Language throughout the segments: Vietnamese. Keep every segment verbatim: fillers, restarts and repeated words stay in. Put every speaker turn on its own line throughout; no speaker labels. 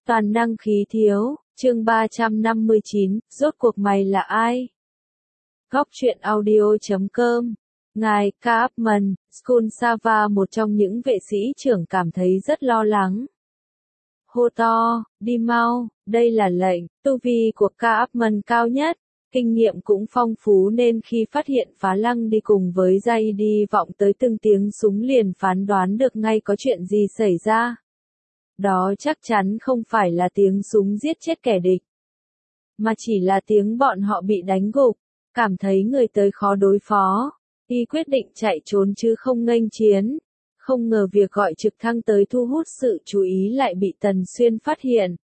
Toàn năng khí thiếu, chương ba trăm năm mươi chín, rốt cuộc mày là ai? Góc truyện audio chấm com. Ngài Kaufman, Skunsawa, một trong những vệ sĩ trưởng, cảm thấy rất lo lắng. Hô to, đi mau, đây là lệnh. Tu vi của Kaufman cao nhất, kinh nghiệm cũng phong phú nên khi phát hiện Phá Lăng đi cùng với Giai đi vọng tới từng tiếng súng liền phán đoán được ngay có chuyện gì xảy ra. Đó chắc chắn không phải là tiếng súng giết chết kẻ địch, mà chỉ là tiếng bọn họ bị đánh gục. Cảm thấy người tới khó đối phó, y quyết định chạy trốn chứ không nghênh chiến. Không ngờ việc gọi trực thăng tới thu hút sự chú ý lại bị Tần Xuyên phát hiện.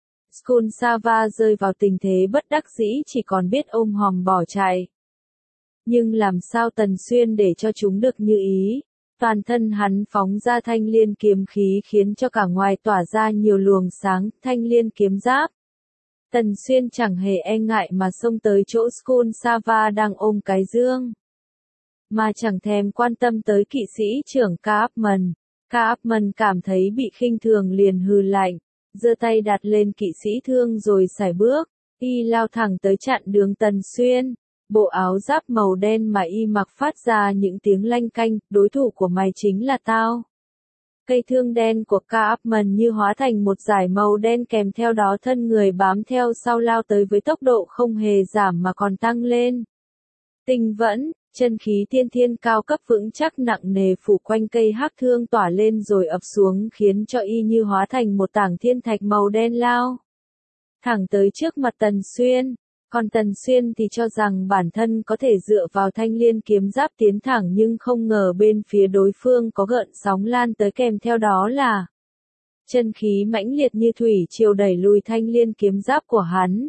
Skunsawa rơi vào tình thế bất đắc dĩ, chỉ còn biết ôm hòm bỏ chạy. Nhưng làm sao Tần Xuyên để cho chúng được như ý? Toàn thân hắn phóng ra thanh liên kiếm khí khiến cho cả ngoài tỏa ra nhiều luồng sáng, thanh liên kiếm giáp. Tần Xuyên chẳng hề e ngại mà xông tới chỗ Skunsawa đang ôm cái dương, mà chẳng thèm quan tâm tới kỵ sĩ trưởng Kaufman. Kaufman cảm thấy bị khinh thường liền hừ lạnh, giơ tay đặt lên kỵ sĩ thương rồi sải bước, y lao thẳng tới chặn đường Tần Xuyên. Bộ áo giáp màu đen mà y mặc phát ra những tiếng lanh canh, đối thủ của mày chính là tao. Cây thương đen của Kaufman như hóa thành một dải màu đen, kèm theo đó thân người bám theo sau lao tới với tốc độ không hề giảm mà còn tăng lên. Tinh vẫn, chân khí tiên thiên cao cấp vững chắc nặng nề phủ quanh cây hắc thương tỏa lên rồi ập xuống, khiến cho y như hóa thành một tảng thiên thạch màu đen lao thẳng tới trước mặt Tần Xuyên. Còn Tần Xuyên thì cho rằng bản thân có thể dựa vào thanh liên kiếm giáp tiến thẳng, nhưng không ngờ bên phía đối phương có gợn sóng lan tới, kèm theo đó là chân khí mãnh liệt như thủy triều đẩy lùi thanh liên kiếm giáp của hắn.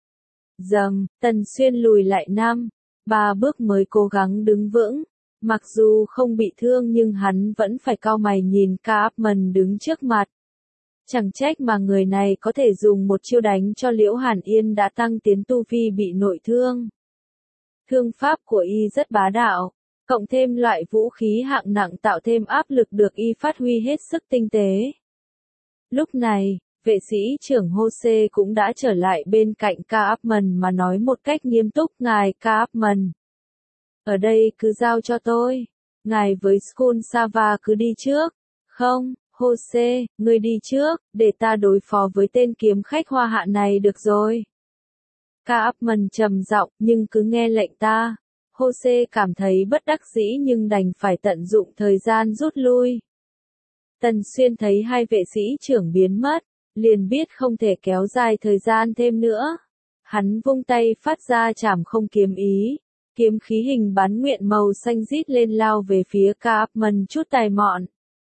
Dầm, Tần Xuyên lùi lại năm, ba bước mới cố gắng đứng vững. Mặc dù không bị thương nhưng hắn vẫn phải cau mày nhìn Kaufman đứng trước mặt. Chẳng trách mà người này có thể dùng một chiêu đánh cho Liễu Hàn Yên đã tăng tiến tu vi bị nội thương. Thương pháp của y rất bá đạo, cộng thêm loại vũ khí hạng nặng tạo thêm áp lực được y phát huy hết sức tinh tế. Lúc này, vệ sĩ trưởng Jose cũng đã trở lại bên cạnh Kaufman mà nói một cách nghiêm túc, ngài Kaufman, ở đây cứ giao cho tôi, ngài với Skunsawa cứ đi trước. Không, Jose, ngươi đi trước, để ta đối phó với tên kiếm khách hoa hạ này được rồi. Kaufman trầm giọng, nhưng cứ nghe lệnh ta. Jose cảm thấy bất đắc dĩ nhưng đành phải tận dụng thời gian rút lui. Tần Xuyên thấy hai vệ sĩ trưởng biến mất, liền biết không thể kéo dài thời gian thêm nữa. Hắn vung tay phát ra trảm không kiếm ý, kiếm khí hình bán nguyện màu xanh rít lên lao về phía Kaufman chút tài mọn.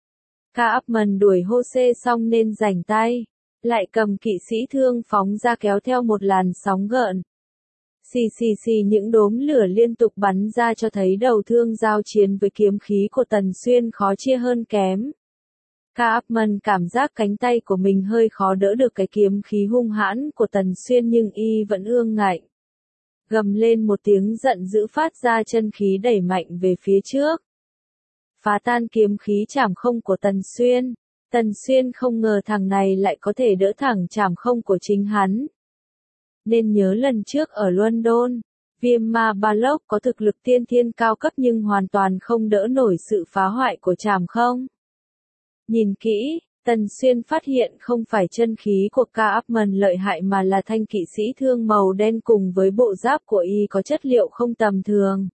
Kaufman đuổi Jose xong nên rảnh tay, lại cầm kỵ sĩ thương phóng ra kéo theo một làn sóng gợn. Xì xì xì, những đốm lửa liên tục bắn ra cho thấy đầu thương giao chiến với kiếm khí của Tần Xuyên khó chia hơn kém. Kaufman cảm giác cánh tay của mình hơi khó đỡ được cái kiếm khí hung hãn của Tần Xuyên, nhưng y vẫn ương ngạnh. Gầm lên một tiếng giận dữ, phát ra chân khí đẩy mạnh về phía trước, phá tan kiếm khí trảm không của Tần Xuyên. Tần Xuyên không ngờ thằng này lại có thể đỡ thẳng trảm không của chính hắn. Nên nhớ lần trước ở London, Viêm Ma Balok có thực lực tiên thiên cao cấp nhưng hoàn toàn không đỡ nổi sự phá hoại của trảm không. Nhìn kỹ, Tần Xuyên phát hiện không phải chân khí của Kaufman lợi hại mà là thanh kỵ sĩ thương màu đen cùng với bộ giáp của y có chất liệu không tầm thường.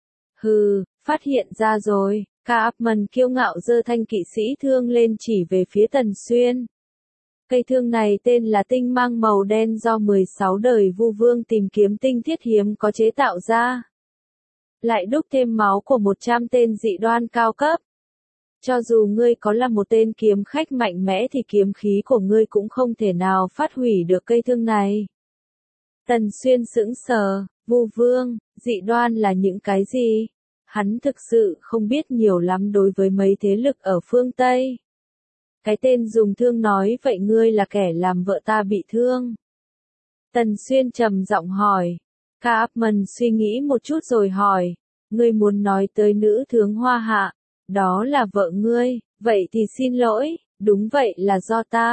Hừ, phát hiện ra rồi. Kaufman kiêu ngạo giơ thanh kỵ sĩ thương lên chỉ về phía Tần Xuyên. Cây thương này tên là tinh mang màu đen do mười sáu đời Vu Vương tìm kiếm tinh thiết hiếm có chế tạo ra. Lại đúc thêm máu của một trăm tên dị đoan cao cấp. Cho dù ngươi có là một tên kiếm khách mạnh mẽ thì kiếm khí của ngươi cũng không thể nào phát hủy được cây thương này. Tần Xuyên sững sờ, Vu Vương, dị đoan là những cái gì? Hắn thực sự không biết nhiều lắm đối với mấy thế lực ở phương Tây. Cái tên dùng thương nói, vậy ngươi là kẻ làm vợ ta bị thương? Tần Xuyên trầm giọng hỏi. Kaufman suy nghĩ một chút rồi hỏi, ngươi muốn nói tới nữ tướng Hoa Hạ, đó là vợ ngươi, vậy thì xin lỗi, đúng vậy là do ta.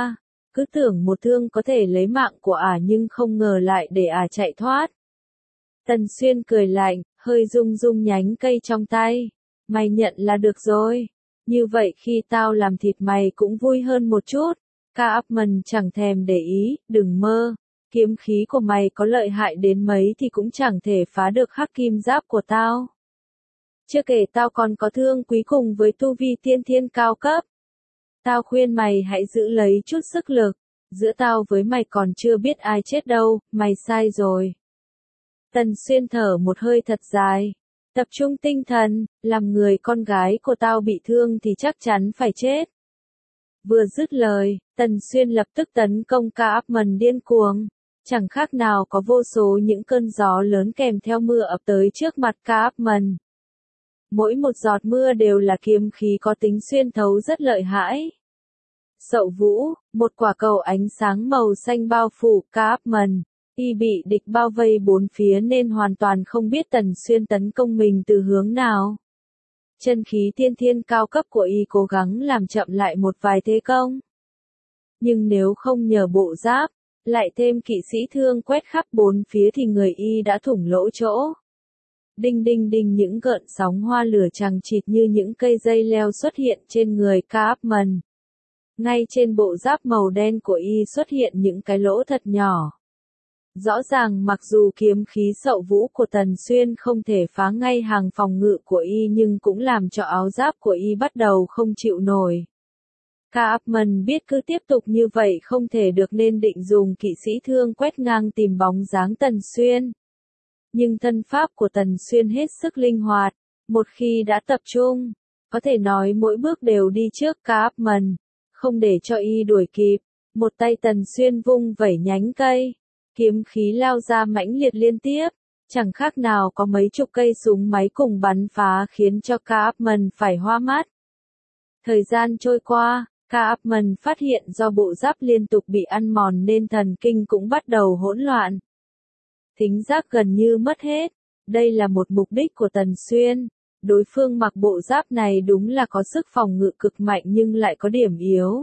cứ tưởng một thương có thể lấy mạng của ả nhưng không ngờ lại để ả chạy thoát. Tần Xuyên cười lạnh, hơi rung rung nhánh cây trong tay. Mày nhận là được rồi. Như vậy khi tao làm thịt mày cũng vui hơn một chút. Kaufman chẳng thèm để ý, đừng mơ. Kiếm khí của mày có lợi hại đến mấy thì cũng chẳng thể phá được hắc kim giáp của tao. Chưa kể tao còn có thương quý cùng với tu vi tiên thiên cao cấp. Tao khuyên mày hãy giữ lấy chút sức lực. Giữa tao với mày còn chưa biết ai chết đâu, mày sai rồi. Tần Xuyên thở một hơi thật dài. Tập trung tinh thần, làm người con gái của tao bị thương thì chắc chắn phải chết. Vừa dứt lời, Tần Xuyên lập tức tấn công Kaufman điên cuồng. Chẳng khác nào có vô số những cơn gió lớn kèm theo mưa ập tới trước mặt Kaufman. Mỗi một giọt mưa đều là kiếm khí có tính xuyên thấu rất lợi hại. Sậu vũ, một quả cầu ánh sáng màu xanh bao phủ Kaufman. Y bị địch bao vây bốn phía nên hoàn toàn không biết Tần Xuyên tấn công mình từ hướng nào. Chân khí tiên thiên cao cấp của Y cố gắng làm chậm lại một vài thế công. Nhưng nếu không nhờ bộ giáp, lại thêm kỵ sĩ thương quét khắp bốn phía thì người Y đã thủng lỗ chỗ. Đinh đinh đinh, những gợn sóng hoa lửa chằng chịt như những cây dây leo xuất hiện trên người Kaufman. Ngay trên bộ giáp màu đen của Y xuất hiện những cái lỗ thật nhỏ. Rõ ràng mặc dù kiếm khí sậu vũ của Tần Xuyên không thể phá ngay hàng phòng ngự của Y nhưng cũng làm cho áo giáp của Y bắt đầu không chịu nổi. Kaufman biết cứ tiếp tục như vậy không thể được nên định dùng kỵ sĩ thương quét ngang tìm bóng dáng Tần Xuyên. Nhưng thân pháp của Tần Xuyên hết sức linh hoạt, một khi đã tập trung, có thể nói mỗi bước đều đi trước Kaufman, không để cho Y đuổi kịp. Một tay Tần Xuyên vung vẩy nhánh cây. Kiếm khí lao ra mãnh liệt liên tiếp, chẳng khác nào có mấy chục cây súng máy cùng bắn phá khiến cho Kaufman phải hoa mắt. Thời gian trôi qua, Kaufman phát hiện do bộ giáp liên tục bị ăn mòn nên thần kinh cũng bắt đầu hỗn loạn. Thính giác gần như mất hết, đây là một mục đích của Tần Xuyên. Đối phương mặc bộ giáp này đúng là có sức phòng ngự cực mạnh nhưng lại có điểm yếu.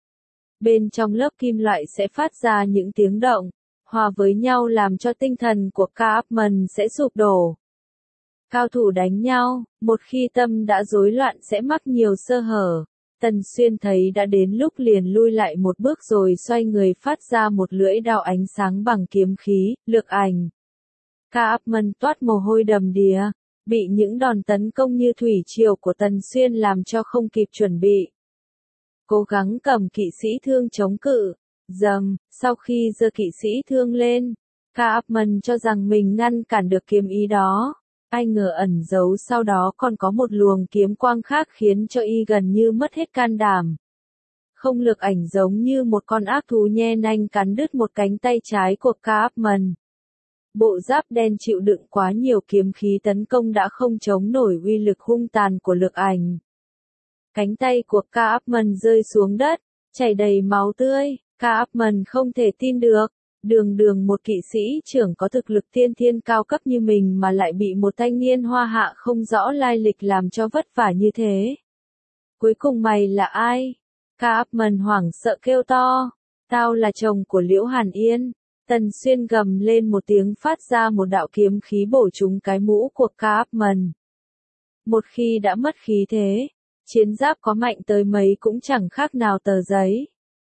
Bên trong lớp kim loại sẽ phát ra những tiếng động, hòa với nhau làm cho tinh thần của Kaufman sẽ sụp đổ. Cao thủ đánh nhau, một khi tâm đã rối loạn sẽ mắc nhiều sơ hở. Tần Xuyên thấy đã đến lúc liền lui lại một bước rồi xoay người phát ra một lưỡi đao ánh sáng bằng kiếm khí, lược ảnh. Kaufman toát mồ hôi đầm đìa, bị những đòn tấn công như thủy triều của Tần Xuyên làm cho không kịp chuẩn bị. Cố gắng cầm kỵ sĩ thương chống cự. Dầm, sau khi giơ kỵ sĩ thương lên, Kaufman cho rằng mình ngăn cản được kiếm ý đó. Ai ngờ ẩn giấu sau đó còn có một luồng kiếm quang khác khiến cho Y gần như mất hết can đảm. Không lược ảnh giống như một con ác thú nhe nanh cắn đứt một cánh tay trái của Kaufman. Bộ giáp đen chịu đựng quá nhiều kiếm khí tấn công đã không chống nổi uy lực hung tàn của lược ảnh. Cánh tay của Kaufman rơi xuống đất, chảy đầy máu tươi. Kaufman không thể tin được, đường đường một kỵ sĩ trưởng có thực lực tiên thiên cao cấp như mình mà lại bị một thanh niên hoa hạ không rõ lai lịch làm cho vất vả như thế. Cuối cùng mày là ai? Kaufman hoảng sợ kêu to, tao là chồng của Liễu Hàn Yên. Tần Xuyên gầm lên một tiếng phát ra một đạo kiếm khí bổ trúng cái mũ của Kaufman. Một khi đã mất khí thế, chiến giáp có mạnh tới mấy cũng chẳng khác nào tờ giấy.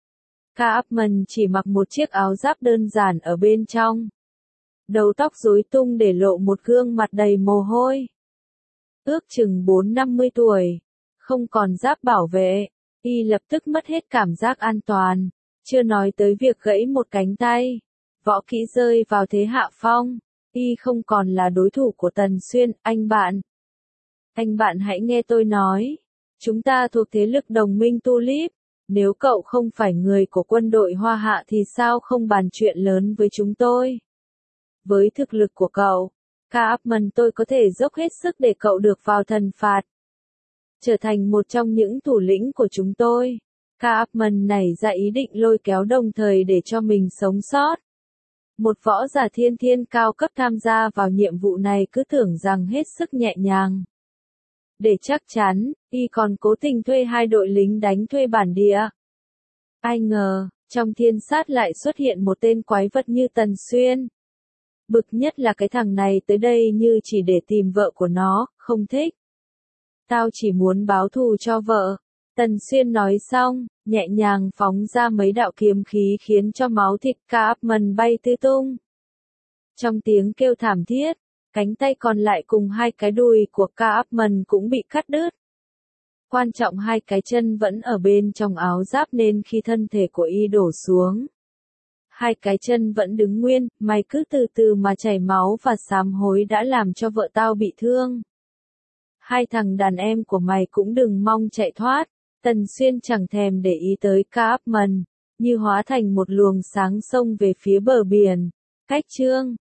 Kaufman chỉ mặc một chiếc áo giáp đơn giản ở bên trong. Đầu tóc rối tung để lộ một gương mặt đầy mồ hôi. Ước chừng bốn năm mươi tuổi, không còn giáp bảo vệ, Y lập tức mất hết cảm giác an toàn, chưa nói tới việc gãy một cánh tay. Võ kỹ rơi vào thế hạ phong, Y không còn là đối thủ của Tần Xuyên. Anh bạn, anh bạn hãy nghe tôi nói, chúng ta thuộc thế lực đồng minh Tulip. Nếu cậu không phải người của quân đội Hoa Hạ thì sao không bàn chuyện lớn với chúng tôi? Với thực lực của cậu, Kaufman tôi có thể dốc hết sức để cậu được vào thần phạt. Trở thành một trong những thủ lĩnh của chúng tôi. Kaufman nảy ra ý định lôi kéo đồng thời để cho mình sống sót. Một võ giả thiên thiên cao cấp tham gia vào nhiệm vụ này cứ tưởng rằng hết sức nhẹ nhàng. Để chắc chắn, Y còn cố tình thuê hai đội lính đánh thuê bản địa. Ai ngờ, Trong thiên sát lại xuất hiện một tên quái vật như Tần Xuyên. Bực nhất là cái thằng này tới đây như chỉ để tìm vợ của nó, không thích. Tao chỉ muốn báo thù cho vợ. Tần Xuyên nói xong, nhẹ nhàng phóng ra mấy đạo kiếm khí khiến cho máu thịt Cartman bay tứ tung. Trong tiếng kêu thảm thiết, cánh tay còn lại cùng hai cái đùi của Cartman cũng bị cắt đứt. Quan trọng hai cái chân vẫn ở bên trong áo giáp nên khi thân thể của y đổ xuống, hai cái chân vẫn đứng nguyên, mày cứ từ từ mà chảy máu và sám hối đã làm cho vợ tao bị thương. Hai thằng đàn em của mày cũng đừng mong chạy thoát. Tần Xuyên chẳng thèm để ý tới Cartman, như hóa thành một luồng sáng xông về phía bờ biển. Cách chương